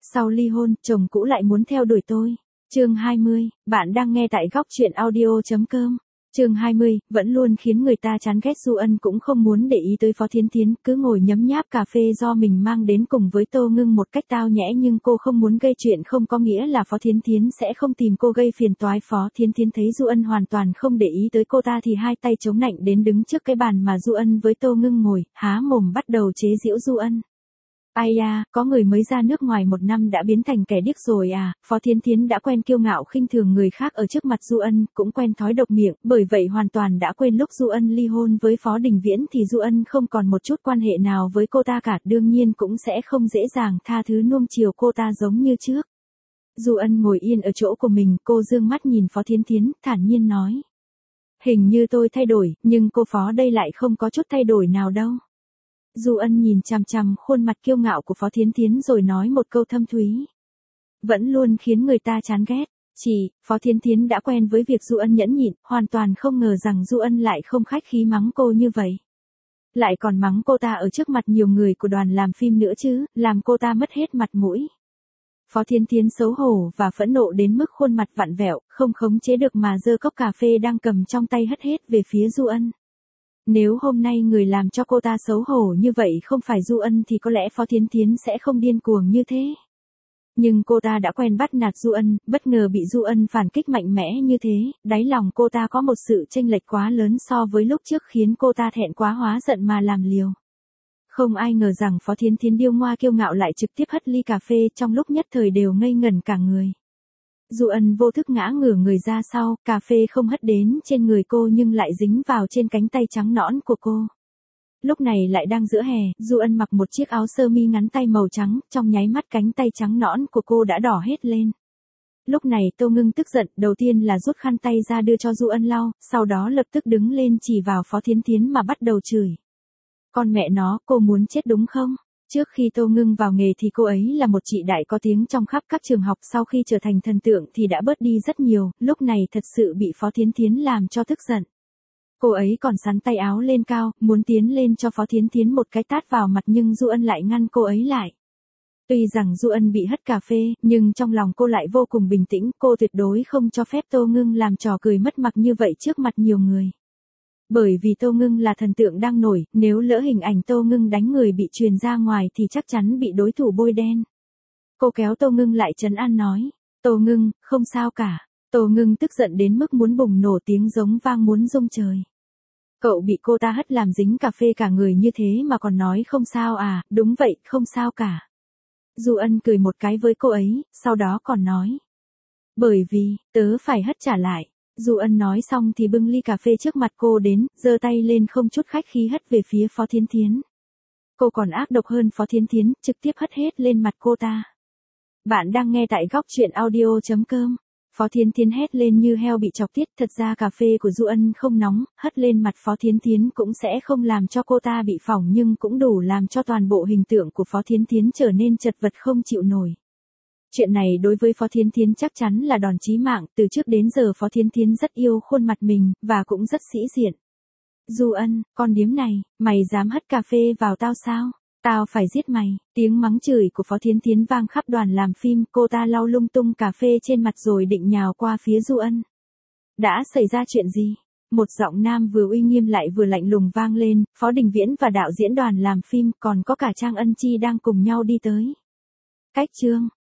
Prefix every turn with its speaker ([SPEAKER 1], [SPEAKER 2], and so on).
[SPEAKER 1] Sau ly hôn, chồng cũ lại muốn theo đuổi tôi. Chương 20, bạn đang nghe tại góc truyện audio.com. Chương 20, vẫn luôn khiến người ta chán ghét. Du Ân cũng không muốn để ý tới Phó Thiến Thiến, cứ ngồi nhấm nháp cà phê do mình mang đến cùng với Tô Ngưng một cách tao nhẽ, nhưng cô không muốn gây chuyện không có nghĩa là Phó Thiến Thiến sẽ không tìm cô gây phiền toái. Phó Thiến Thiến thấy Du Ân hoàn toàn không để ý tới cô ta thì hai tay chống nạnh đến đứng trước cái bàn mà Du Ân với Tô Ngưng ngồi, há mồm bắt đầu chế giễu Du Ân. Ai da, có người mới ra nước ngoài 1 năm đã biến thành kẻ điếc rồi à. Phó Thiến Thiến đã quen kiêu ngạo khinh thường người khác ở trước mặt Du Ân, cũng quen thói độc miệng, bởi vậy hoàn toàn đã quên lúc Du Ân ly hôn với Phó Đình Viễn thì Du Ân không còn một chút quan hệ nào với cô ta cả, đương nhiên cũng sẽ không dễ dàng tha thứ nuông chiều cô ta giống như trước. Du Ân ngồi yên ở chỗ của mình, cô dương mắt nhìn Phó Thiến Thiến, thản nhiên nói. Hình như tôi thay đổi, nhưng cô Phó đây lại không có chút thay đổi nào đâu. Du Ân nhìn chằm chằm khuôn mặt kiêu ngạo của Phó Thiến Thiến rồi nói một câu thâm thúy. Vẫn luôn khiến người ta chán ghét. Phó Thiến Thiến đã quen với việc Du Ân nhẫn nhịn, hoàn toàn không ngờ rằng Du Ân lại không khách khí mắng cô như vậy. Lại còn mắng cô ta ở trước mặt nhiều người của đoàn làm phim nữa chứ, làm cô ta mất hết mặt mũi. Phó Thiến Thiến xấu hổ và phẫn nộ đến mức khuôn mặt vặn vẹo, không khống chế được mà giơ cốc cà phê đang cầm trong tay hất hết về phía Du Ân. Nếu hôm nay người làm cho cô ta xấu hổ như vậy không phải Du Ân thì có lẽ Phó Thiến Thiến sẽ không điên cuồng như thế. Nhưng cô ta đã quen bắt nạt Du Ân, bất ngờ bị Du Ân phản kích mạnh mẽ như thế, đáy lòng cô ta có một sự chênh lệch quá lớn so với lúc trước khiến cô ta thẹn quá hóa giận mà làm liều. Không ai ngờ rằng Phó Thiến Thiến điêu ngoa kiêu ngạo lại trực tiếp hất ly cà phê, trong lúc nhất thời đều ngây ngẩn cả người. Du Ân vô thức ngã ngửa người ra sau, cà phê không hất đến trên người cô nhưng lại dính vào trên cánh tay trắng nõn của cô. Lúc này lại đang giữa hè, Du Ân mặc một chiếc áo sơ mi ngắn tay màu trắng, trong nháy mắt cánh tay trắng nõn của cô đã đỏ hết lên. Lúc này Tô Ngưng tức giận, đầu tiên là rút khăn tay ra đưa cho Du Ân lau, sau đó lập tức đứng lên chỉ vào Phó Thiến Thiến mà bắt đầu chửi. Con mẹ nó, cô muốn chết đúng không? Trước khi Tô Ngưng vào nghề thì cô ấy là một chị đại có tiếng trong khắp các trường học, sau khi trở thành thần tượng thì đã bớt đi rất nhiều, lúc này thật sự bị Phó Thiến Thiến làm cho tức giận. Cô ấy còn xắn tay áo lên cao, muốn tiến lên cho Phó Thiến Thiến một cái tát vào mặt nhưng Du Ân lại ngăn cô ấy lại. Tuy rằng Du Ân bị hất cà phê, nhưng trong lòng cô lại vô cùng bình tĩnh, cô tuyệt đối không cho phép Tô Ngưng làm trò cười mất mặt như vậy trước mặt nhiều người. Bởi vì Tô Ngưng là thần tượng đang nổi, nếu lỡ hình ảnh Tô Ngưng đánh người bị truyền ra ngoài thì chắc chắn bị đối thủ bôi đen. Cô kéo Tô Ngưng lại trấn an nói, Tô Ngưng, không sao cả. Tô Ngưng tức giận đến mức muốn bùng nổ, tiếng giống vang muốn rung trời. Cậu bị cô ta hất làm dính cà phê cả người như thế mà còn nói không sao à? Đúng vậy, không sao cả. Du Ân cười một cái với cô ấy, sau đó còn nói. Bởi vì, tớ phải hất trả lại. Du Ân nói xong thì bưng ly cà phê trước mặt cô đến, giơ tay lên không chút khách khí hất về phía Phó Thiến Thiến. Cô còn ác độc hơn Phó Thiến Thiến, trực tiếp hất hết lên mặt cô ta. Bạn đang nghe tại góc truyện audio.com. Phó Thiến Thiến hét lên như heo bị chọc tiết, thật ra cà phê của Du Ân không nóng, hất lên mặt Phó Thiến Thiến cũng sẽ không làm cho cô ta bị phỏng nhưng cũng đủ làm cho toàn bộ hình tượng của Phó Thiến Thiến trở nên chật vật không chịu nổi. Chuyện này đối với Phó Thiến Thiến chắc chắn là đòn chí mạng, từ trước đến giờ Phó Thiến Thiến rất yêu khuôn mặt mình, và cũng rất sĩ diện. Du Ân, con điếm này, mày dám hất cà phê vào tao sao? Tao phải giết mày. Tiếng mắng chửi của Phó Thiến Thiến vang khắp đoàn làm phim, cô ta lau lung tung cà phê trên mặt rồi định nhào qua phía Du Ân. Đã xảy ra chuyện gì? Một giọng nam vừa uy nghiêm lại vừa lạnh lùng vang lên, Phó Đình Viễn và đạo diễn đoàn làm phim còn có cả Trang Ân Chi đang cùng nhau đi tới. Cách chương